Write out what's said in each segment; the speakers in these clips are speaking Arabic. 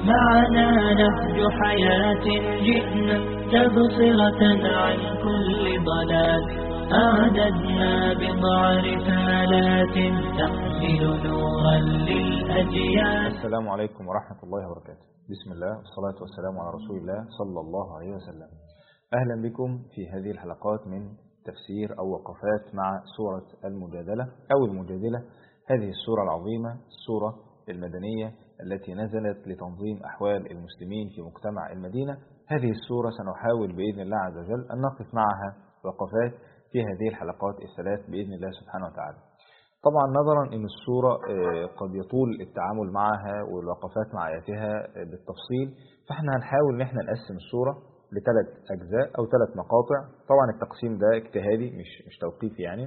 معنا نهج حياة جئنا تبصرة عن كل ضلال. أعددنا بضع رسالات تحمل نورا للأجيال. السلام عليكم ورحمة الله وبركاته. بسم الله والصلاة والسلام على رسول الله صلى الله عليه وسلم. أهلا بكم في هذه الحلقات من تفسير أو وقفات مع سورة المجادلة أو المجادلة. هذه السورة العظيمة، السورة المدنية التي نزلت لتنظيم أحوال المسلمين في مجتمع المدينة. هذه السورة سنحاول بإذن الله عز وجل أن نقف معها وقفات في هذه الحلقات الثلاث بإذن الله سبحانه وتعالى. طبعا نظرا أن السورة قد يطول التعامل معها والوقفات مع آياتها بالتفصيل، فاحنا هنحاول ان احنا نقسم السورة لثلاث أجزاء أو ثلاث مقاطع. طبعا التقسيم ده اجتهادي مش توقيفي، يعني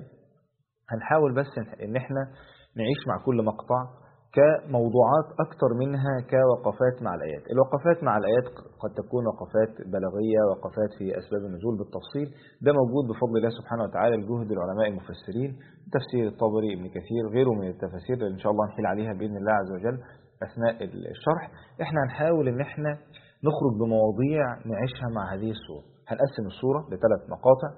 هنحاول بس ان احنا نعيش مع كل مقطع كموضوعات أكثر منها كوقفات مع الآيات. الوقفات مع الآيات قد تكون وقفات بلاغية، وقفات في أسباب النزول بالتفصيل، ده موجود بفضل الله سبحانه وتعالى لجهد العلماء المفسرين، تفسير الطبري، ابن كثير، غيره من التفاسير اللي إن شاء الله نحيل عليها بإذن الله عز وجل أثناء الشرح. إحنا هنحاول إن إحنا نخرج بمواضيع نعيشها مع هذه السورة. هنقسم السورة لثلاث مقاطع.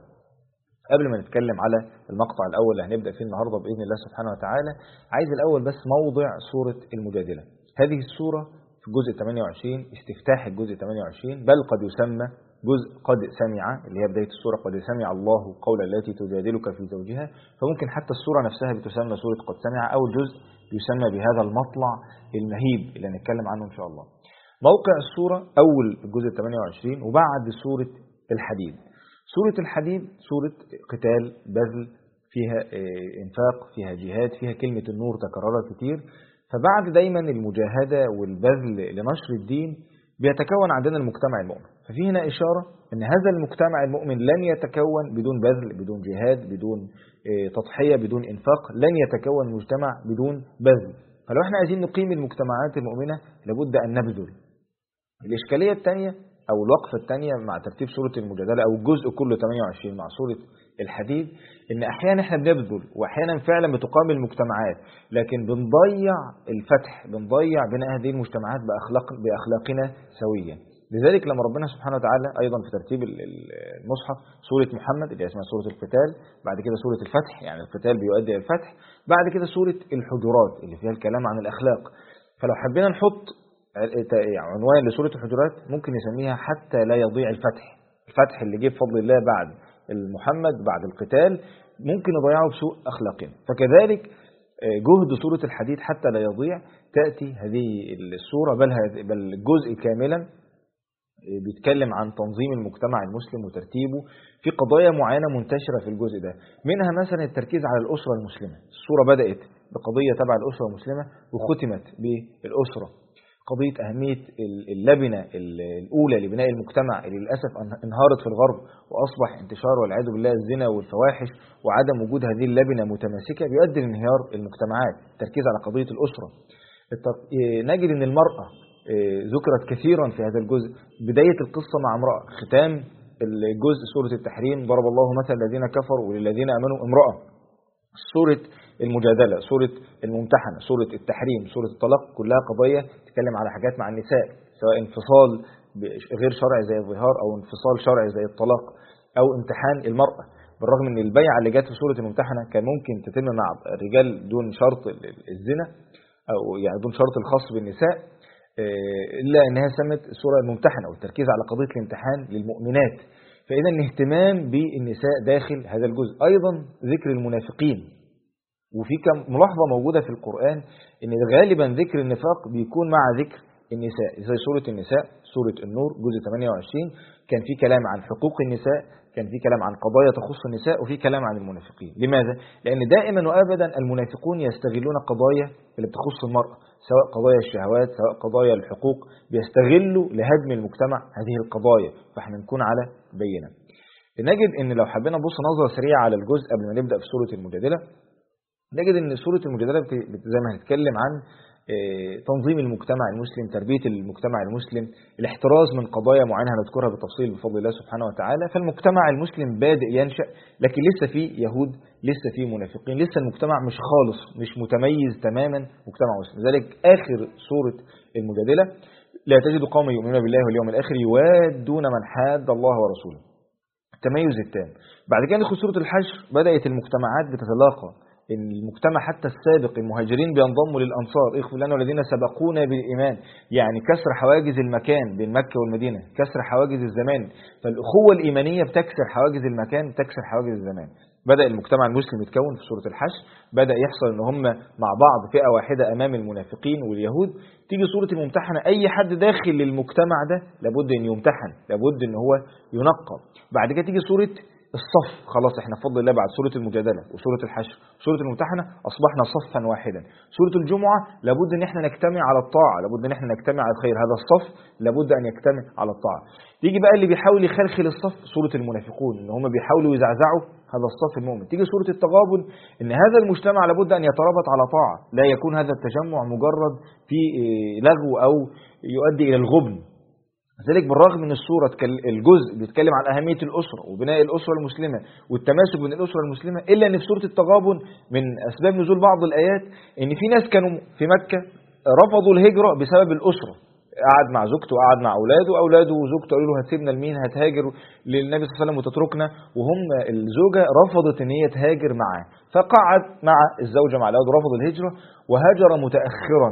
قبل ما نتكلم على المقطع الأول اللي هنبدأ فيه النهاردة بإذن الله سبحانه وتعالى، عايز الأول بس موضع سورة المجادلة. هذه السورة في الجزء 28، استفتاح الجزء 28، بل قد يسمى جزء قد سمع، اللي هي بداية السورة قد سمع الله قول التي تجادلك في زوجها. فممكن حتى السورة نفسها بتسمى سورة قد سمع، أو الجزء يسمى بهذا المطلع المهيب اللي هنتكلم عنه إن شاء الله. موقع السورة أول الجزء 28 وبعد سورة الحديد. سورة الحديد سورة قتال، بذل، فيها انفاق، فيها جهاد، فيها كلمة النور تكررت كتير. فبعد دايما المجاهدة والبذل لنشر الدين بيتكون عندنا المجتمع المؤمن. ففي هنا إشارة أن هذا المجتمع المؤمن لن يتكون بدون بذل، بدون جهاد، بدون تضحية، بدون انفاق. لن يتكون مجتمع بدون بذل. فلو احنا عايزين نقيم المجتمعات المؤمنة لابد أن نبذل. الإشكالية الثانية أو الوقفة الثانية مع ترتيب سورة المجادلة أو الجزء كله 28 مع سورة الحديد، إن أحيانا إحنا بنبذل وأحيانا فعلا بتقام المجتمعات، لكن بنضيع الفتح، بنضيع بناء هذه المجتمعات بأخلاقنا سويا. لذلك لما ربنا سبحانه وتعالى أيضا في ترتيب المصحف سورة محمد اللي اسمها سورة القتال، بعد كده سورة الفتح، يعني القتال بيؤدي إلى الفتح، بعد كده سورة الحجرات اللي فيها الكلام عن الأخلاق. فلو حبينا نحط عنوان لسورة الحجرات ممكن نسميها حتى لا يضيع الفتح. الفتح اللي جه بفضل الله بعد المحمد بعد القتال ممكن نضيعه بسوء أخلاقنا. فكذلك جهد سورة الحديد حتى لا يضيع تأتي هذه السورة، بل الجزء كاملا بيتكلم عن تنظيم المجتمع المسلم وترتيبه في قضايا معينة منتشرة في الجزء ده. منها مثلا التركيز على الأسرة المسلمة. السورة بدأت بقضية تبع الأسرة المسلمة وختمت بالأسرة، قضية أهمية اللبنة الأولى لبناء المجتمع اللي للأسف انهارت في الغرب وأصبح انتشار والعياذ بالله الزنا والفواحش، وعدم وجود هذه اللبنة متماسكة بيؤدي لانهيار المجتمعات. التركيز على قضية الأسرة. نجد أن المرأة ذكرت كثيرا في هذا الجزء. بداية القصة مع امرأة، ختام الجزء سورة التحريم ضرب الله مثل الذين كفروا وللذين آمنوا امرأة. سورة المجادلة، سورة الممتحنة، سورة التحريم، سورة الطلاق، كلها قضايا تتكلم على حاجات مع النساء، سواء انفصال غير شرعي زي الظهار أو انفصال شرعي زي الطلاق أو امتحان المرأة. بالرغم ان البيعة اللي جت في سورة الممتحنة كان ممكن تتم مع الرجال دون شرط الزنا أو يعني دون شرط الخاص بالنساء، إلا أنها سمت السورة الممتحنة والتركيز على قضية الامتحان للمؤمنات. فإذا الاهتمام بالنساء داخل هذا الجزء. أيضا ذكر المنافقين، وفي كم ملاحظة موجودة في القرآن ان غالبا ذكر النفاق بيكون مع ذكر النساء، زي سورة النساء، سورة النور جزء 28 كان في كلام عن حقوق النساء، كان في كلام عن قضايا تخص النساء، وفي كلام عن المنافقين. لماذا؟ لأن دائما وأبدا المنافقون يستغلون قضايا اللي بتخص المرأة، سواء قضايا الشهوات سواء قضايا الحقوق، بيستغلوا لهدم المجتمع هذه القضايا. فاحنا نكون على بينة. نجد ان لو حبينا نبص نظرة سريعة على الجزء قبل ما نبدأ في سورة المجادلة، نجد ان سورة المجادلة زي ما هنتكلم عن تنظيم المجتمع المسلم، تربية المجتمع المسلم، الاحتراز من قضايا معينة هنذكرها بالتفصيل بفضل الله سبحانه وتعالى. فالمجتمع المسلم بادئ ينشأ، لكن لسه فيه يهود، لسه فيه منافقين، لسه المجتمع مش خالص، مش متميز تماما مجتمع مسلم. لذلك آخر سورة المجادلة لا تجد قوما يؤمنون بالله واليوم الآخر يوادون من حاد الله ورسوله. التميز التام. بعد كده ندخل سورة الحشر، بدأت المجتمعات بتتلاقى. المجتمع حتى السابق المهاجرين بينضموا للأنصار، اغفر لنا والذين سبقونا بالإيمان، يعني كسر حواجز المكان بين مكة والمدينة، كسر حواجز الزمان. فالأخوة الإيمانية بتكسر حواجز المكان، بتكسر حواجز الزمان. بدأ المجتمع المسلم يتكون في سورة الحشر، بدأ يحصل ان هم مع بعض فئة واحدة أمام المنافقين واليهود. تيجي سورة الممتحنة، أي حد داخل للمجتمع ده لابد أن يمتحن، لابد أن هو ينقى. بعد كده تيجي سورة الصف، خلاص احنا بفضل الله بعد سورة المجادلة وسورة الحشر وسورة الممتحنة أصبحنا صفا واحدا. سورة الجمعة لابد أن احنا نجتمع على الطاعة، لابد أن احنا نجتمع على الخير، هذا الصف لابد أن يجتمع على الطاعة. تيجي بقى اللي بيحاول يخلخل الصف، سورة المنافقون، ان هم بيحاولوا يزعزعوا هذا الصف المؤمن. تيجي سورة التغابن، ان هذا المجتمع لابد أن يترابط على طاعة، لا يكون هذا التجمع مجرد في لغو أو يؤدي إلى الغبن. ذلك بالرغم من السورة الجزء بيتكلم عن أهمية الأسرة وبناء الأسرة المسلمة والتماسك بين الأسرة المسلمة، إلا أن في سورة التغابن من أسباب نزول بعض الآيات أن في ناس كانوا في مكة رفضوا الهجرة بسبب الأسرة. قعد مع زوجته وقعد مع أولاده وزوجته قالوا له هتسيبنا لمين، هتهاجر للنبي صلى الله عليه وسلم وتتركنا، وهم الزوجة رفضت أن هي تهاجر معاه، فقعد مع الزوجة مع الأولاد ورفض الهجرة وهاجر متأخرا،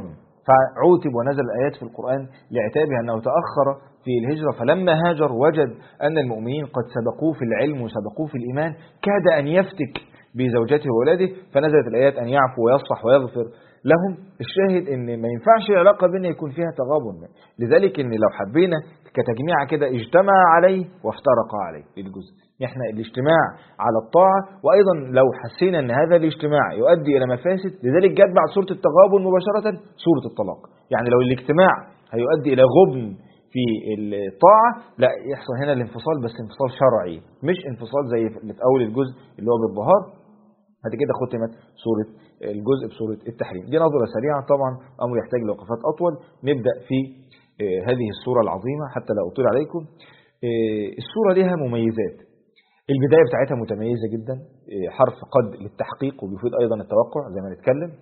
فعوتب ونزل الآيات في القرآن لعتابه أنه تأخر في الهجرة. فلما هاجر وجد أن المؤمنين قد سبقوه في العلم وسبقوه في الإيمان، كاد أن يفتك بزوجته وولاده، فنزلت الآيات أن يعفو ويصفح ويغفر لهم. الشاهد أن ما ينفعش العلاقة بيننا يكون فيها تغابن. لذلك أن لو حبينا كتجميع كده اجتمع عليه وافترق عليه للجزء، احنا الاجتماع على الطاعة، وأيضا لو حسينا أن هذا الاجتماع يؤدي إلى مفاسد، لذلك جاءت بعد سورة التغابن مباشرة سورة الطلاق. يعني لو الاجتماع هيؤدي إلى غبن في الطاعة، لا يحصل هنا الانفصال، بس انفصال شرعي مش انفصال زي اللي في أول الجزء اللي هو بالظهار. هذه كده ختمت سورة الجزء بسورة التحريم. دي نظرة سريعة، طبعا أمر يحتاج لوقفات أطول. نبدأ في هذه السورة العظيمة حتى لا أطيل عليكم. السورة لها مميزات. البداية بتاعتها متميزة جدا، حرف قد للتحقيق وبيفيد أيضا التوقع زي ما نتكلم.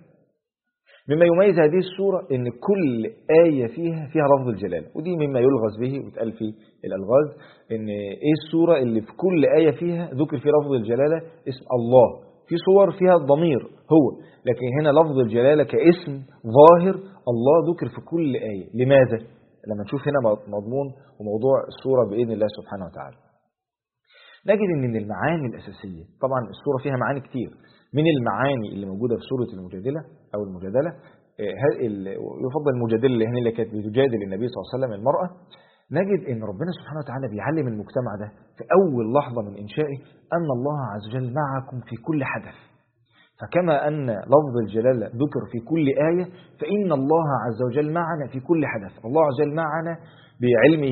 مما يميز هذه السورة ان كل آية فيها لفظ الجلالة، ودي مما يلغز به ويتقال في الألغاز، ان ايه السورة اللي في كل آية فيها ذكر في لفظ الجلالة اسم الله. في صور فيها الضمير هو، لكن هنا لفظ الجلالة كاسم ظاهر الله ذكر في كل آية. لماذا؟ لما نشوف هنا مضمون وموضوع السورة بإذن الله سبحانه وتعالى، نجد ان من المعاني الأساسية، طبعا السورة فيها معاني كتير، من المعاني اللي موجودة في سورة المجادلة أو المجادلة، يفضل المجادلة اللي هنا اللي كانت بتجادل النبي صلى الله عليه وسلم المرأة، نجد ان ربنا سبحانه وتعالى بيعلم المجتمع ده في أول لحظة من إنشائه أن الله عز وجل معكم في كل حدث. فكما أن لفظ الجلالة ذكر في كل آية، فإن الله عز وجل معنا في كل حدث. الله عز وجل معنا بعلمه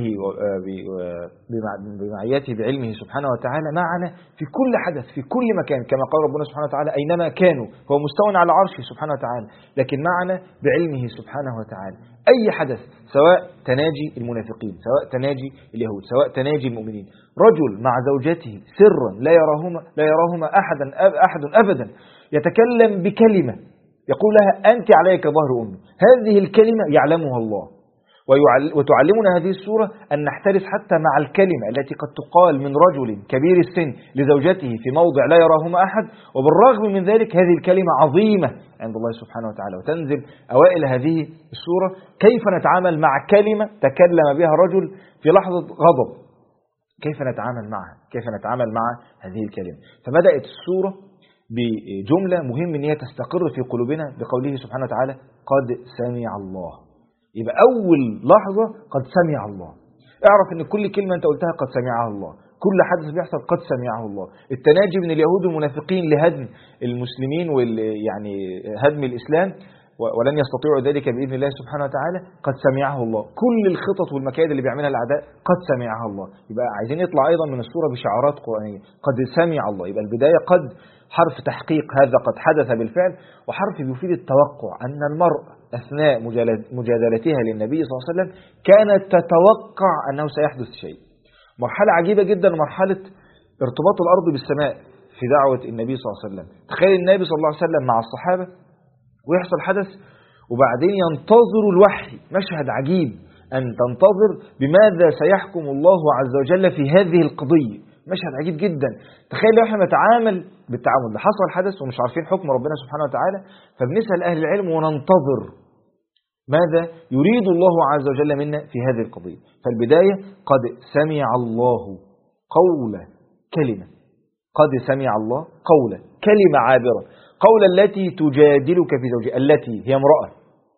بمعيته بعلمه سبحانه وتعالى، معنا في كل حدث في كل مكان، كما قال ربنا سبحانه وتعالى أينما كانوا هو مستوى على عرشه سبحانه وتعالى، لكن معنا بعلمه سبحانه وتعالى. أي حدث، سواء تناجي المنافقين، سواء تناجي اليهود، سواء تناجي المؤمنين، رجل مع زوجته سرا لا يراهما أحد أبدا، يتكلم بكلمة يقول لها أنت عليك ظهر أمي، هذه الكلمة يعلمها الله. وتعلمنا هذه السورة أن نحترس حتى مع الكلمة التي قد تقال من رجل كبير السن لزوجته في موضع لا يراهما أحد، وبالرغم من ذلك هذه الكلمة عظيمة عند الله سبحانه وتعالى. وتنزل أوائل هذه السورة كيف نتعامل مع كلمة تكلم بها رجل في لحظة غضب، كيف نتعامل معها، كيف نتعامل مع هذه الكلمة. فبدأت السورة بجملة مهم أن هي تستقر في قلوبنا بقوله سبحانه وتعالى قد سمع الله. يبقى أول لحظة قد سمع الله. اعرف أن كل كلمة أنت قلتها قد سمعها الله، كل حدث بيحصل قد سمعه الله. التناجي من اليهود والمنافقين لهدم المسلمين يعني هدم الإسلام، ولن يستطيعوا ذلك بإذن الله سبحانه وتعالى، قد سمعه الله. كل الخطط والمكائد اللي بيعملها الأعداء قد سمعها الله. يبقى عايزين يطلع أيضا من السورة بشعارات قرآنية، قد سمع الله. يبقى البداية قد حرف تحقيق، هذا قد حدث بالفعل، وحرف يفيد التوقع أن المرء أثناء مجادلتها للنبي صلى الله عليه وسلم كانت تتوقع أنه سيحدث شيء. مرحلة عجيبة جدا، مرحلة ارتباط الأرض بالسماء في دعوة النبي صلى الله عليه وسلم. تخيل النبي صلى الله عليه وسلم مع الصحابة ويحصل حدث، وبعدين ينتظروا الوحي. مشهد عجيب أن تنتظر بماذا سيحكم الله عز وجل في هذه القضية. مشهد عجيب جدا. تخيل لو احنا نتعامل بالتعامل ده، حصل حدث ومش عارفين حكم ربنا سبحانه وتعالى، فبنسأل أهل العلم وننتظر ماذا يريد الله عز وجل منا في هذه القضية. فالبداية قد سمع الله قول كلمة، قد سمع الله قول كلمة عابرة، قول التي تجادلك في زوجها، التي هي امرأة.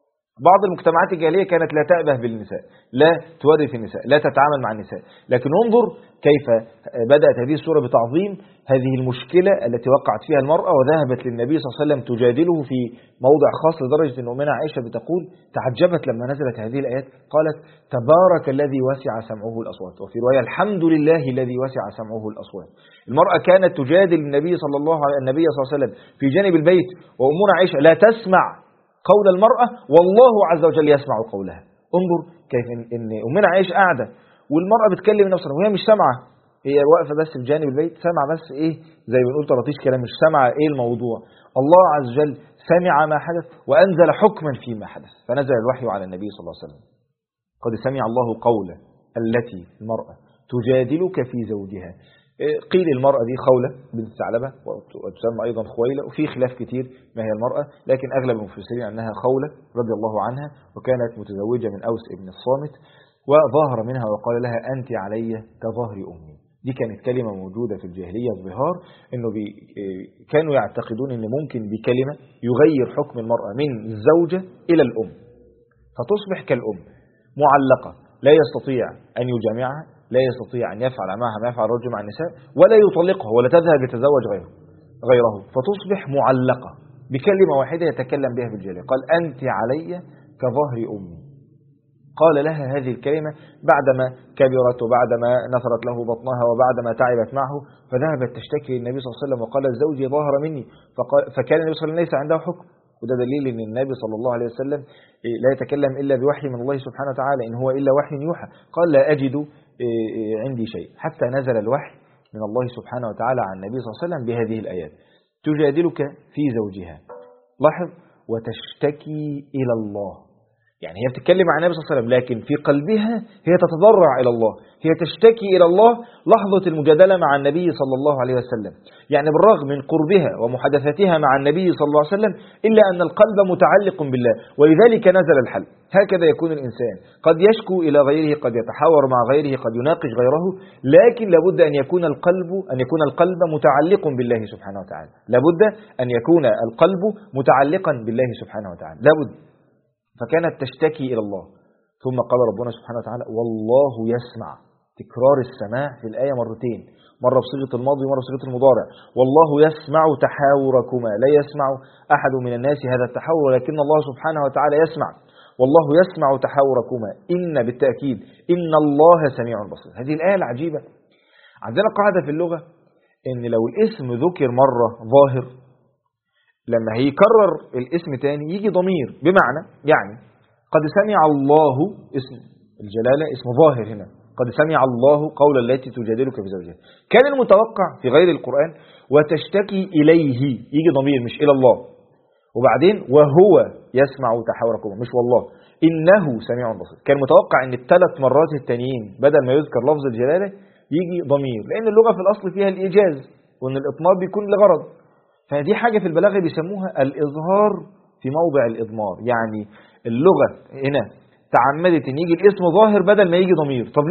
بعض المجتمعات الجاهلية كانت لا تأبه بالنساء، لا تورث النساء، لا تتعامل مع النساء، لكن انظر كيف بدأت هذه السورة بتعظيم هذه المشكلة التي وقعت فيها المرأة، وذهبت للنبي صلى الله عليه وسلم تجادله في موضع خاص، لدرجة أن أمنا عائشة بتقول تعجبت لما نزلت هذه الآيات، قالت تبارك الذي وسع سمعه الأصوات، وفي رواية الحمد لله الذي وسع سمعه الأصوات. المرأة كانت تجادل النبي صلى الله عليه وسلم في جانب البيت، وأمنا عائشة لا تسمع قول المرأة والله عز وجل يسمع قولها. انظر كيف ان أمنا عائشة قاعدة والمرأة بتكلم نفسها وهي مش سامعة، هي واقفة بس في جانب البيت، سامعة بس ايه زي ما بنقول طراطيش كلام، مش سامعة ايه الموضوع. الله عز وجل سمع ما حدث وأنزل حكما فيما حدث، فنزل الوحي على النبي صلى الله عليه وسلم. قد سمع الله قوله التي المرأة تجادلك في زوجها. قيل المرأة دي خولة بنت ثعلبة وتسمى أيضا خويلة، وفي خلاف كتير ما هي المرأة، لكن أغلب المفسرين أنها خولة رضي الله عنها، وكانت متزوجة من أوس ابن الصامت، وظاهر منها وقال لها أنت علي كظهر أمي. دي كانت كلمة موجودة في الجاهلية الظهار، إنه كانوا يعتقدون إن ممكن بكلمة يغير حكم المرأة من الزوجة إلى الأم، فتصبح كالأم معلقة، لا يستطيع أن يجامعها، لا يستطيع أن يفعل معها ما يفعل الرجل مع النساء، ولا يطلقها ولا تذهب لتزوج غيره، فتصبح معلقة بكلمة واحدة يتكلم بها في الجاهلية. قال أنت علي كظهر أمي. قال لها هذه الكلمة بعدما كبرت وبعدما نثرت له بطنها وبعدما تعبت معه، فذهبت تشتكي للنبي صلى الله عليه وسلم وقالت زوجي ظهر مني، فكان النبي صلى الله عليه وسلم ليس عنده حكم. وده دليل ان النبي صلى الله عليه وسلم لا يتكلم إلا بوحي من الله سبحانه وتعالى، إن هو إلا وحي يوحى. قال لا أجد عندي شيء، حتى نزل الوحي من الله سبحانه وتعالى عن النبي صلى الله عليه وسلم بهذه الآيات. تجادلك في زوجها، لاحظ، وتشتكي إلى الله، يعني هي بتتكلم عن النبي صلى الله عليه وسلم لكن في قلبها هي تتضرع إلى الله، هي تشتكي إلى الله لحظة المجادلة مع النبي صلى الله عليه وسلم. يعني بالرغم من قربها ومحادثتها مع النبي صلى الله عليه وسلم إلا أن القلب متعلق بالله، ولذلك نزل الحل. هكذا يكون الإنسان، قد يشكو إلى غيره، قد يتحاور مع غيره، قد يناقش غيره، لكن لابد أن يكون القلب متعلق بالله سبحانه وتعالى، لابد أن يكون القلب متعلقا بالله سبحانه وتعالى، لابد. فكانت تشتكي إلى الله، ثم قال ربنا سبحانه وتعالى والله يسمع، تكرار السماع في الآية مرتين، مرة بصيغة الماضي ومرة بصيغة المضارع. والله يسمع تحاوركما، لا يسمع أحد من الناس هذا التحاور، لكن الله سبحانه وتعالى يسمع. والله يسمع تحاوركما، إن بالتأكيد إن الله سميع بصير. هذه الآية العجيبة. عندنا قاعدة في اللغة إن لو الاسم ذكر مرة ظاهر، لما هيكرر الاسم تاني يجي ضمير، بمعنى يعني قد سمع الله، اسم الجلالة اسم ظاهر هنا، قد سمع الله قول التي تجادلك في زوجها. كان المتوقع في غير القرآن وتشتكي إليه، يجي ضمير مش إلى الله، وبعدين وهو يسمع تحاوركم، مش والله، إنه سميع بصير. كان متوقع ان الثلاث مرات التانيين بدل ما يذكر لفظ الجلالة يجي ضمير، لأن اللغة في الأصل فيها الإيجاز، وأن الإطمار بيكون لغرض. فدي حاجة في البلاغة بيسموها الإظهار في موضع الإضمار، يعني اللغة هنا تعمدت ان يجي الاسم ظاهر بدل ما يجي ضمير. طب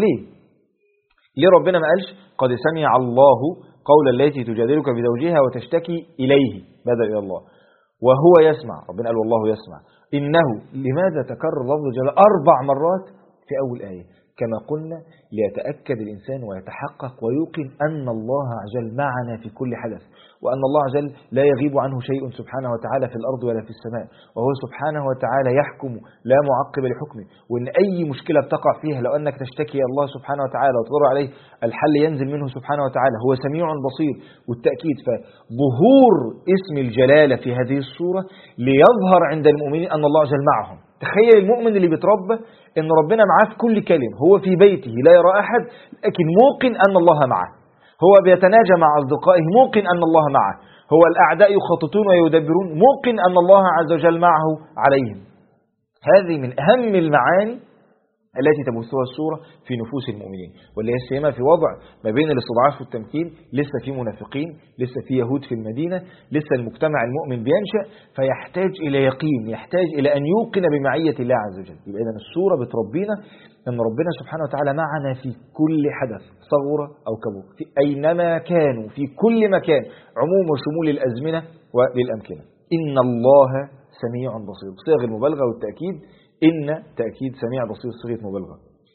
ليه ربنا ما قالش قد سمع الله قول التي تجادلك في زوجها وتشتكي إليه بدل إلى الله، وهو يسمع، ربنا قال والله يسمع. إنه، لماذا تكرر لفظ الجلالة 4 مرات في أول آية؟ كما قلنا ليتأكد الإنسان ويتحقق ويوقن أن الله عز وجل معنا في كل حدث، وأن الله عز وجل لا يغيب عنه شيء سبحانه وتعالى في الأرض ولا في السماء، وهو سبحانه وتعالى يحكم لا معقب لحكمه، وأن أي مشكلة بتقع فيها لو أنك تشتكي الله سبحانه وتعالى وتضرع عليه الحل ينزل منه سبحانه وتعالى، هو سميع بصير. والتأكيد فظهور اسم الجلالة في هذه الصورة ليظهر عند المؤمنين أن الله عز وجل معهم. تخيل المؤمن اللي بيتربى ان ربنا معاه في كل كلمة، هو في بيته لا يرى أحد لكن موقن أن الله معه، هو بيتناجى مع أصدقائه موقن أن الله معه، هو الأعداء يخططون ويدبرون موقن أن الله عز وجل معه عليهم. هذه من أهم المعاني التي تبثها السورة في نفوس المؤمنين، واللي هي السيما في وضع ما بين الاستضعاف والتمكين، لسه في منافقين، لسه في يهود في المدينة، لسه المجتمع المؤمن بينشأ، فيحتاج إلى يقين، يحتاج إلى أن يوقن بمعية الله عز وجل. يبقى إذن السورة بتربينا أن ربنا سبحانه وتعالى معنا في كل حدث صغيرة أو كبيرة، في أينما كانوا، في كل مكان، عموم وشمول الأزمنة وللأمكنة. إن الله سميع بصير، صيغ المبالغة والتأكيد، إن تأكيد سميع بصير صيغة مبالغة.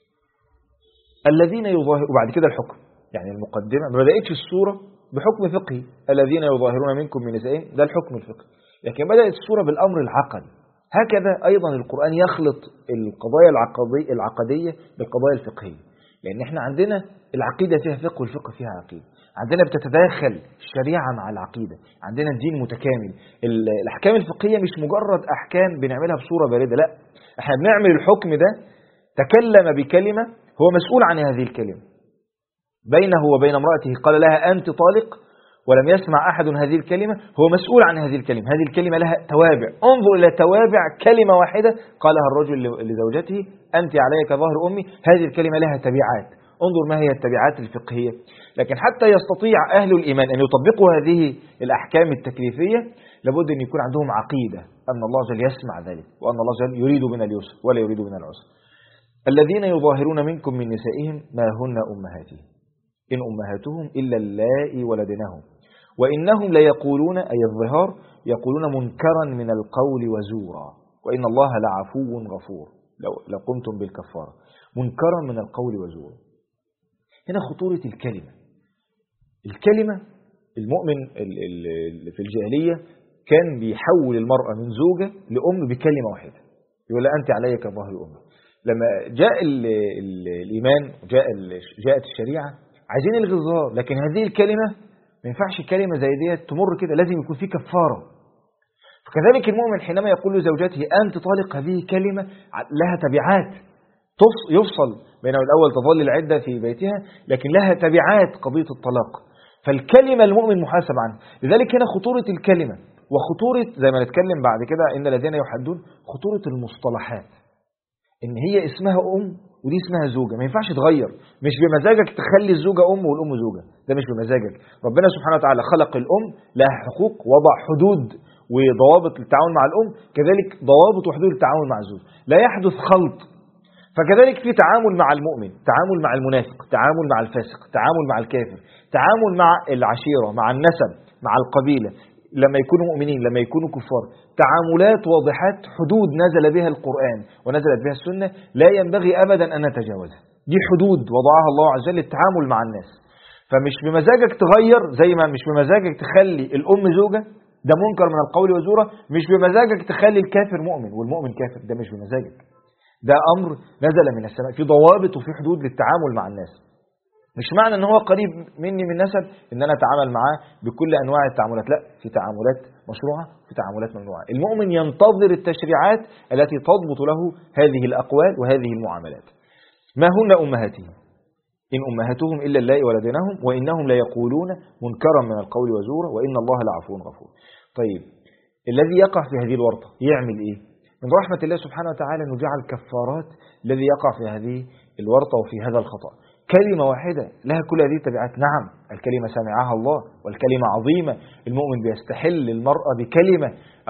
الذين يظاهرون، وبعد كده الحكم، يعني المقدمة ما بدأتش السورة بحكم فقهي، الذين يظاهرون منكم من نسائهم، ده الحكم الفقهي، لكن بدأت السورة بالأمر العقدي. هكذا أيضا القرآن يخلط القضايا العقدية بالقضايا الفقهية، لأن احنا عندنا العقيدة فيها فقه والفقه فيها عقيدة، عندنا بتتداخل الشريعة مع العقيدة، عندنا الدين متكامل. الأحكام الفقهية مش مجرد أحكام بنعملها بصورة باردة، لا، احنا بنعمل الحكم ده تكلم بكلمة هو مسؤول عن هذه الكلمة، بينه وبين امرأته قال لها أنت طالق، ولم يسمع أحد هذه الكلمة، هو مسؤول عن هذه الكلمة. هذه الكلمة لها توابع، انظر إلى توابع كلمة واحدة قالها الرجل لزوجته أنت علي كظهر أمي، هذه الكلمة لها تبعات، انظر ما هي التبعات الفقهية. لكن حتى يستطيع أهل الإيمان أن يطبقوا هذه الأحكام التكليفية لابد أن يكون عندهم عقيدة أن الله جل يسمع ذلك، وأن الله جل يريد من اليسر ولا يريد من العسر. الذين يظاهرون منكم من نسائهم ما هن أمهاتهم إن أمهاتهم إلا اللائي ولدنهم وإنهم ليقولون، أي الظهار، يقولون منكرا من القول وزورا وإن الله لعفو غفور لو قمتم بالكفارة. منكرا من القول وزورا، هنا خطورة الكلمة. الكلمة، المؤمن في الجاهلية كان بيحول المرأة من زوجة لأم بكلمة واحدة، يقول أنت علي كظهر أمي. لما جاء الإيمان جاءت الشريعة عايزين نلغي الظهار، لكن هذه الكلمة ما ينفعش كلمة زي دي تمر كده، لازم يكون في كفارة. فكذلك المؤمن حينما يقول لزوجته أنت طالق، هذه كلمة لها تبعات، يفصل بين الأول تظل العدة في بيتها، لكن لها تبعات قضية الطلاق، فالكلمة المؤمن محاسب عنها. لذلك هنا خطورة الكلمة، وخطورة زي ما نتكلم بعد كده إن الذين يحدون، خطورة المصطلحات، إن هي اسمها ودي اسمها زوجة، ما ينفعش تغير، مش بمزاجك تخلي الزوجة والأم زوجة، ده مش بمزاجك. ربنا سبحانه وتعالى خلق الأم لها حقوق، وضع حدود وضوابط للتعامل مع الأم، كذلك ضوابط وحدود للتعامل مع الزوج، لا يحدث خلط. فكذلك في تعامل مع المؤمن، تعامل مع المنافق، تعامل مع الفاسق، تعامل مع الكافر، تعامل مع العشيرة، مع النسب، مع القبيلة، لما يكونوا مؤمنين، لما يكونوا كفار، تعاملات واضحات، حدود نزل بها القرآن ونزلت بها السنة لا ينبغي أبدا أن نتجاوزها. دي حدود وضعها الله عز وجل للتعامل مع الناس، فمش بمزاجك تغير، زي ما مش بمزاجك تخلي الأم زوجة، ده منكر من القول وزورة. مش بمزاجك تخلي الكافر مؤمن والمؤمن كافر، ده مش بمزاجك، ده أمر نزل من السماء، في ضوابط وفي حدود للتعامل مع الناس. مش معنى ان هو قريب مني من نسب ان انا اتعامل معاه بكل انواع التعاملات، لا، في تعاملات مشروعة في تعاملات ممنوعة. المؤمن ينتظر التشريعات التي تضبط له هذه الأقوال وهذه المعاملات. ما هن أمهاتهم إن أمهاتهم إلا اللائي ولدنهم وإنهم ليقولون منكرا من القول وزورا وإن الله لعفو غفور. طيب الذي يقع في هذه الورطة يعمل إيه؟ من رحمة الله سبحانه وتعالى أنه جعل كفارات الذي يقع في هذه الورطة وفي هذا الخطأ. كلمة واحدة لها كل هذه التبعات، نعم، الكلمة سمعها الله والكلمة عظيمة، المؤمن بيستحل المرأة بكلمة.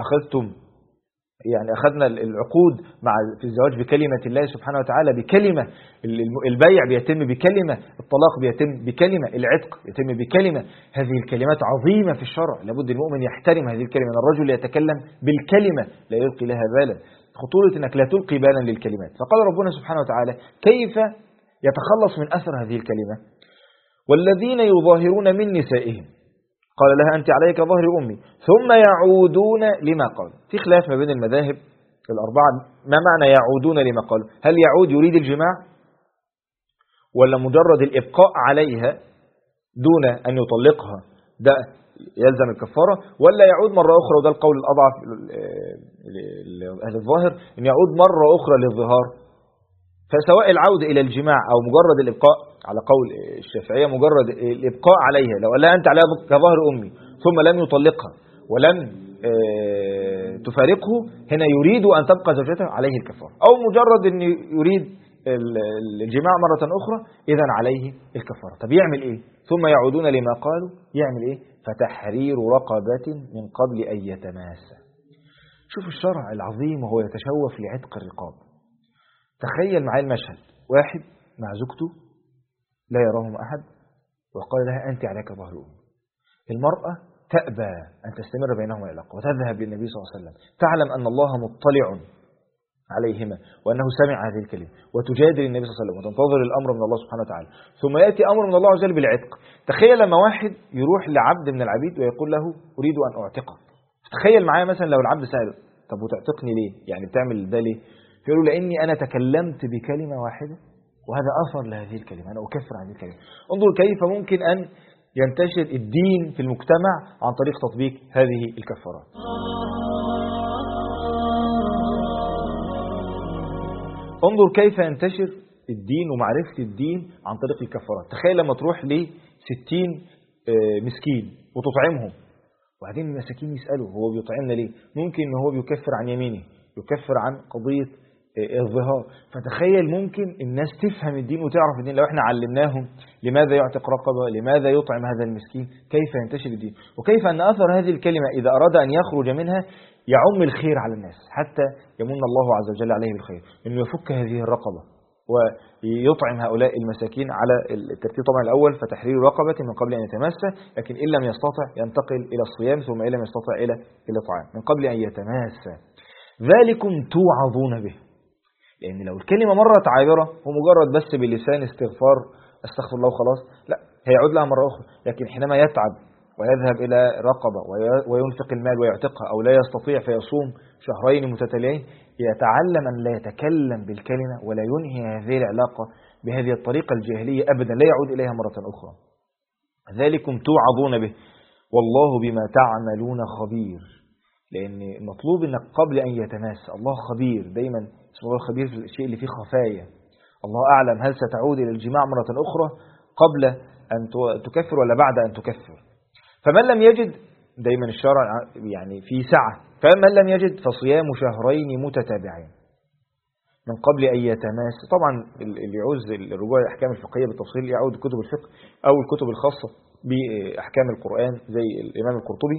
أخذنا العقود في الزواج بكلمة الله سبحانه وتعالى، بكلمة، البيع بيتم بكلمة، الطلاق بيتم بكلمة، العتق يتم بكلمة. هذه الكلمات عظيمة في الشرع، لابد المؤمن يحترم هذه الكلمة. الرجل يتكلم بالكلمة لا يلقي لها بالا، خطورة أنك لا تلقي بالا للكلمات. فقال ربنا سبحانه وتعالى كيف يتخلص من أثر هذه الكلمة؟ والذين يظاهرون من نسائهم قال لها أنت عليك ظهر أمي ثم يعودون لما قال. في خلاف ما بين المذاهب الأربعة، ما معنى يعودون لما قال؟ هل يعود يريد الجماع ولا مجرد الإبقاء عليها دون أن يطلقها ده يلزم الكفارة، ولا يعود مرة أخرى، وده القول الأضعف أهل الظاهر، أن يعود مرة أخرى للظهار. فسواء العودة إلى الجماع أو مجرد الإبقاء، على قول الشافعية مجرد الإبقاء عليها، لو قال لها أنت عليها كظهر أمي ثم لم يطلقها ولم تفارقه، هنا يريد أن تبقى زوجته عليه الكفارة. أو مجرد أن يريد الجماع مرة أخرى إذن عليه الكفارة. طب يعمل إيه؟ ثم يعودون لما قالوا، يعمل إيه؟ فتحرير رقبة من قبل أن يتماسى. شوف الشرع العظيم وهو يتشوف لعتق الرقاب. تخيل معي المشهد، واحد مع زوجته لا يراهم أحد وقال لها أنت عليك ظهر أمي. المرأة تأبى أن تستمر بينهما العلاقة وتذهب للنبي صلى الله عليه وسلم، تعلم أن الله مطلع عليهما وأنه سمع هذه الكلمة، وتجادل النبي صلى الله عليه وسلم وتنتظر الأمر من الله سبحانه وتعالى، ثم يأتي أمر من الله عز وجل بالعتق. تخيل لما واحد يروح لعبد من العبيد ويقول له أريد أن أعتقك. تخيل معايا مثلا لو العبد سأله طب وتعتقني ليه؟ يعني بتعمل ده ليه؟ فيقول لأني أنا تكلمت بكلمة واحدة وهذا أثر لهذه الكلمة، أنا أكفر عن هذه الكلمة. انظر كيف ممكن أن ينتشر الدين في المجتمع عن طريق تطبيق هذه الكفارات. انظر كيف ينتشر الدين ومعرفة الدين عن طريق الكفارات. تخيل لما تروح ل60 مسكين وتطعمهم، وبعدين المساكين يسألوا هو بيطعمنا ليه؟ ممكن ان هو بيكفر عن يمينه، يكفر عن قضية الظهار. فتخيل ممكن الناس تفهم الدين وتعرف الدين لو احنا علمناهم لماذا يعتق رقبة، لماذا يطعم هذا المسكين، كيف ينتشر الدين، وكيف أن أثر هذه الكلمة إذا أراد أن يخرج منها يعم الخير على الناس حتى يمن الله عز وجل عليه بالخير، إنه يفك هذه الرقبة ويطعم هؤلاء المساكين على الترتيب طبعا الأول فتحرير رقبة من قبل أن يتماسى، لكن إن لم يستطع ينتقل إلى الصيام، ثم إن لم يستطع إلى الإطعام من قبل أن يتماسى. ذلكم توعظون به، لأن لو الكلمة مرت عابرة ومجرد بس باللسان استغفار استغفر الله وخلاص، لا هيعود لها مرة أخرى. لكن حينما يتعب ويذهب إلى رقبة وينفق المال ويعتقها، أو لا يستطيع فيصوم شهرين متتاليين، يتعلم أن لا يتكلم بالكلمة ولا ينهي هذه العلاقة بهذه الطريقة الجاهلية أبدا، لا يعود إليها مرة أخرى. ذلكم توعظون به والله بما تعملون خبير، لأن المطلوب أنك قبل أن يتماسى، الله خبير دايما، اسمه الله خبير في الشيء اللي فيه خفايا. الله أعلم هل ستعود إلى الجماع مرة أخرى قبل أن تكفر ولا بعد أن تكفر. فمن لم يجد، دايما الشرع يعني في سعة، فمن لم يجد فصيام شهرين متتابعين من قبل أن يتماس. طبعا اللي يعوز الرجوع الأحكام الفقهية بالتفصيل يعود كتب الفقه أو الكتب الخاصة بأحكام القرآن زي الإمام القرطبي،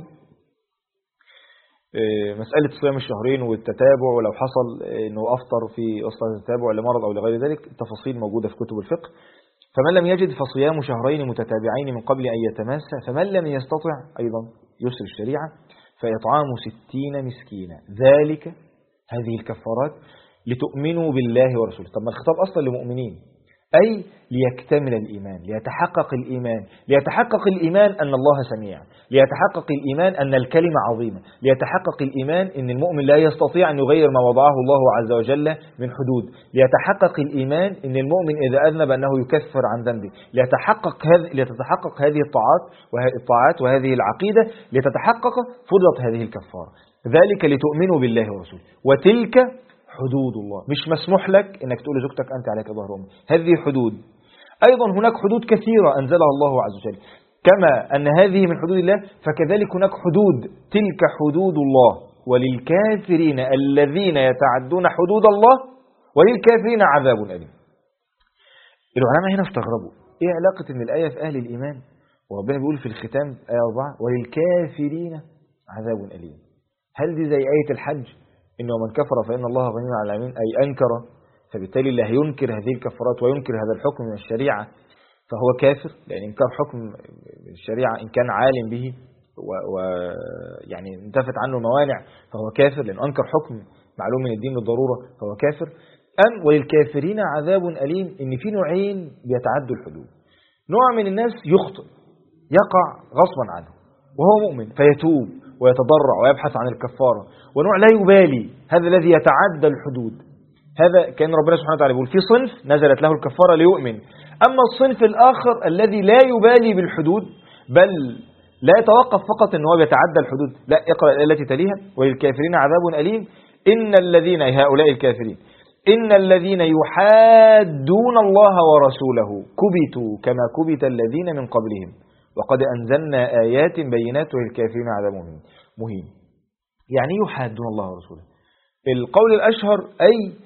مسألة صيام الشهرين والتتابع، ولو حصل أنه أفطر في وسط التتابع لمرض أو لغير ذلك، التفاصيل موجودة في كتب الفقه. فمن لم يجد فصيام شهرين متتابعين من قبل أن يتماسى، فمن لم يستطع أيضا يسر الشريعة فإطعام 60 مسكينا، ذلك هذه الكفارات لتؤمنوا بالله ورسوله. طب ما الخطاب أصلا لمؤمنين، أي ليكتمل الإيمان، ليتحقق الإيمان، ليتحقق الإيمان أن الله سميع، ليتحقق الإيمان أن الكلمة عظيمة، ليتحقق الإيمان أن المؤمن لا يستطيع أن يغير ما وضعه الله عز وجل من حدود، ليتحقق الإيمان أن المؤمن إذا أذنب أنه يكفر عن ذنبه، لتتحقق هذه الطاعات وهذه العقيدة، لتتحقق فرضت هذه الكفارة. ذلك لتؤمنوا بالله ورسوله، وتلك حدود الله. مش مسموح لك انك تقول لزوجتك انت عليك ظهر امي، هذه حدود. ايضا هناك حدود كثيرة انزلها الله عز وجل، كما ان هذه من حدود الله فكذلك هناك حدود، تلك حدود الله وللكافرين الذين يتعدون حدود الله وللكافرين عذاب أليم. العلماء هنا استغربوا ايه علاقة ان الآية في اهل الايمان وربنا بيقول في الختام آية 4 وللكافرين عذاب أليم؟ هل دي زي آية الحج إنه من كفر فإن الله غني عن العالمين، أي أنكر، فبالتالي اللي هينكر هذه الكفارات وينكر هذا الحكم من الشريعة فهو كافر، لأن إنكار حكم الشريعة إن كان عالم به ويعني انتفت عنه موانع فهو كافر، لأن أنكر حكم معلوم من الدين بالضرورة فهو كافر. أم وللكافرين عذاب أليم، إن في نوعين بيتعدوا الحدود. نوع من الناس يخطئ يقع غصبا عنه وهو مؤمن فيتوب ويتضرع ويبحث عن الكفارة، ونوع لا يبالي، هذا الذي يتعدى الحدود. هذا كان ربنا سبحانه وتعالى يقول في صنف نزلت له الكفارة ليؤمن، أما الصنف الآخر الذي لا يبالي بالحدود بل لا يتوقف فقط أنه بيتعدى الحدود، لا، اقرأ الآية التي تليها وللكافرين عذاب أليم إن الذين، هؤلاء الكافرين، إن الذين يحادون الله ورسوله كبتوا كما كبت الذين من قبلهم وقد أنزلنا آيات بينات وللكافرين عذاب مهين. يعني يحادون الله ورسوله، القول الأشهر أي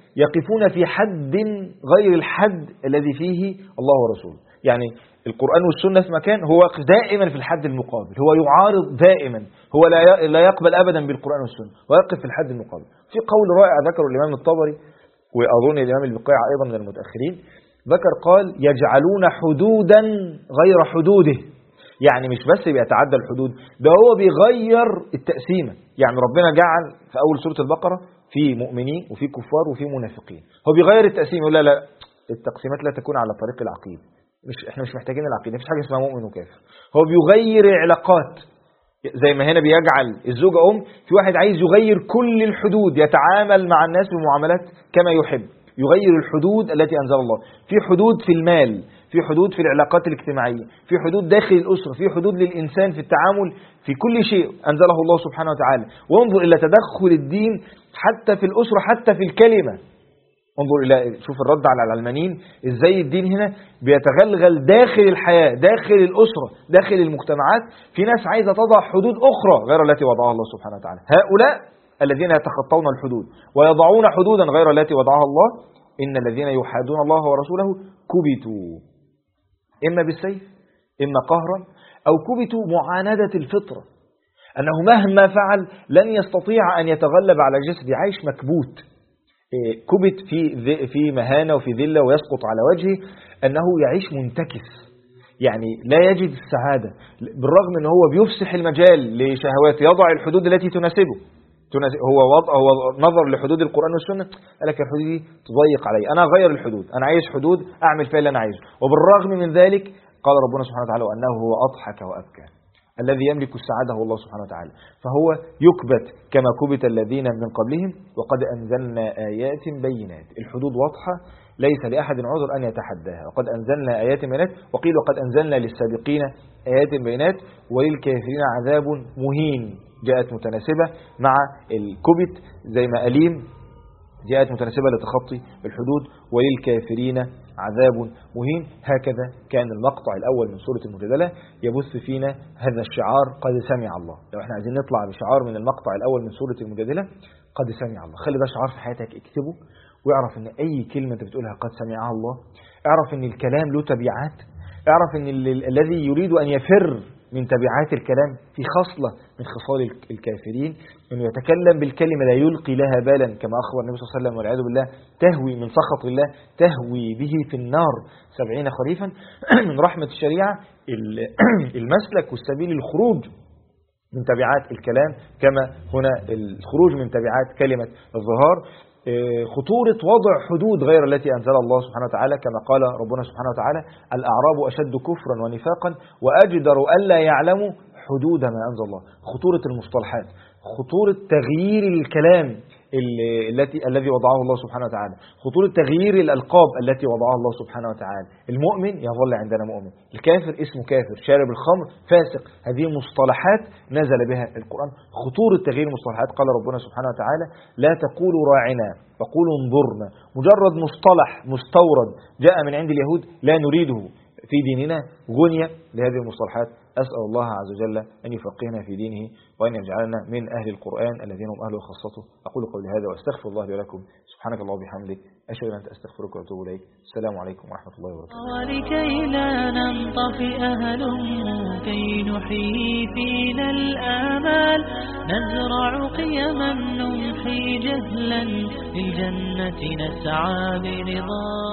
يقفون في حد غير الحد الذي فيه الله ورسوله. يعني القرآن والسنة في مكان هو واقف دائما في الحد المقابل، هو يعارض دائما، هو لا يقبل أبدا بالقرآن والسنة، ويقف في الحد المقابل. في قول رائع ذكره الإمام الطبري وأظن الإمام البقيع أيضا من المتأخرين، ذكر قال يجعلون حدودا غير حدوده، يعني مش بس بيتعدى الحدود، ده هو بيغير التقسيمة. يعني ربنا جعل في أول سورة البقرة في مؤمنين وفي كفار وفي منافقين، هو بيغير التقسيم، يقول لا التقسيمات لا تكون على طريق العقيدة، احنا مش محتاجين العقيدة، مفيش حاجة اسمها مؤمن وكافر. هو بيغير العلاقات، زي ما هنا بيجعل الزوجة في واحد عايز يغير كل الحدود، يتعامل مع الناس بمعاملات كما يحب، يغير الحدود التي أنزل الله. في حدود في المال، في حدود في العلاقات الاجتماعية، في حدود داخل الأسرة، في حدود للإنسان في التعامل في كل شيء أنزله الله سبحانه وتعالى. وانظر إلى تدخل الدين حتى في الأسرة، حتى في الكلمة. انظر إلى شوف الرد على العلمانيين إزاي الدين هنا بيتغلغل داخل الحياة، داخل الأسرة، داخل المجتمعات. في ناس عايزة تضع حدود أخرى غير التي وضعها الله سبحانه وتعالى، هؤلاء الذين يتخطون الحدود ويضعون حدودا غير التي وضعها الله. إن الذين يحادون الله ورسوله كبتوا إما بالسيف إما قهرا أو كبتوا معاندة الفطرة، أنه مهما فعل لن يستطيع أن يتغلب على جسد، عايش مكبوت، كبت في مهانة وفي ذلة ويسقط على وجهه، أنه يعيش منتكس، يعني لا يجد السعادة، بالرغم أنه هو بيفسح المجال لشهواته، يضع الحدود التي تناسبه. هو نظر لحدود القرآن والسنة، قال لك الحدود دي تضيق علي، أنا أغير الحدود، أنا عايز حدود أعمل فيها اللي أنا عايزه. وبالرغم من ذلك قال ربنا سبحانه وتعالى وأنه هو أضحك وأبكى، الذي يملك السعادة هو الله سبحانه وتعالى، فهو يكبت كما كبت الذين من قبلهم وقد أنزلنا آيات بينات. الحدود واضحة ليس لأحد عذر أن يتحداها، وقد أنزلنا آيات بينات، وقيل وقد أنزلنا للسابقين آيات بينات وللكافرين عذاب مهين. جاءت متناسبة مع الكبت زي ما أليم، جاءت متناسبة لتخطي الحدود، وللكافرين عذاب مهين. هكذا كان المقطع الأول من سورة المجادلة يبث فينا هذا الشعار قد سمع الله. لو احنا عايزين نطلع بشعار من المقطع الأول من سورة المجادلة قد سمع الله، خلي ده شعار في حياتك، اكتبه واعرف ان أي كلمة انت بتقولها قد سمعها الله. اعرف ان الكلام له تبعات، اعرف ان الذي يريد أن يفر من تبعات الكلام في خصلة من خصال الكافرين، أنه يتكلم بالكلمة لا يلقي لها بالا، كما أخبر النبي صلى الله عليه وسلم والعياذ بالله تهوي من سخط الله، تهوي به في النار 70 خريفا. من رحمة الشريعة المسلك والسبيل الخروج من تبعات الكلام، كما هنا الخروج من تبعات كلمة الظهار. خطورة وضع حدود غير التي أنزل الله سبحانه وتعالى، كما قال ربنا سبحانه وتعالى الأعراب أشد كفرا ونفاقا وأجدر ألا يعلموا حدود ما أنزل الله. خطورة المصطلحات، خطورة تغيير الكلام الذي وضعه الله سبحانه وتعالى، خطورة تغيير الألقاب التي وضعها الله سبحانه وتعالى. المؤمن يظل عندنا مؤمن، الكافر اسمه كافر، شارب الخمر فاسق. هذه مصطلحات نزل بها القرآن. خطورة تغيير المصطلحات، قال ربنا سبحانه وتعالى لا تقولوا راعنا وقولوا انظرنا. مجرد مصطلح مستورد جاء من عند اليهود لا نريده في ديننا، غنية لهذه المصطلحات. أسأل الله عز وجل أن يفقهنا في دينه وأن يجعلنا من أهل القرآن الذين هم أهله وخاصته. أقول قولي هذا وأستغفر الله لي ولكم. سبحانك الله وبحمدك، أشهد أن لا أستغفرك وأتوب إليك. السلام عليكم ورحمة الله وبركاته. ولكي لا ننطفئ هلم كي نحيي فينا الآمال، نزرع قيما نمحي جهلا للجنة نسعى برضا.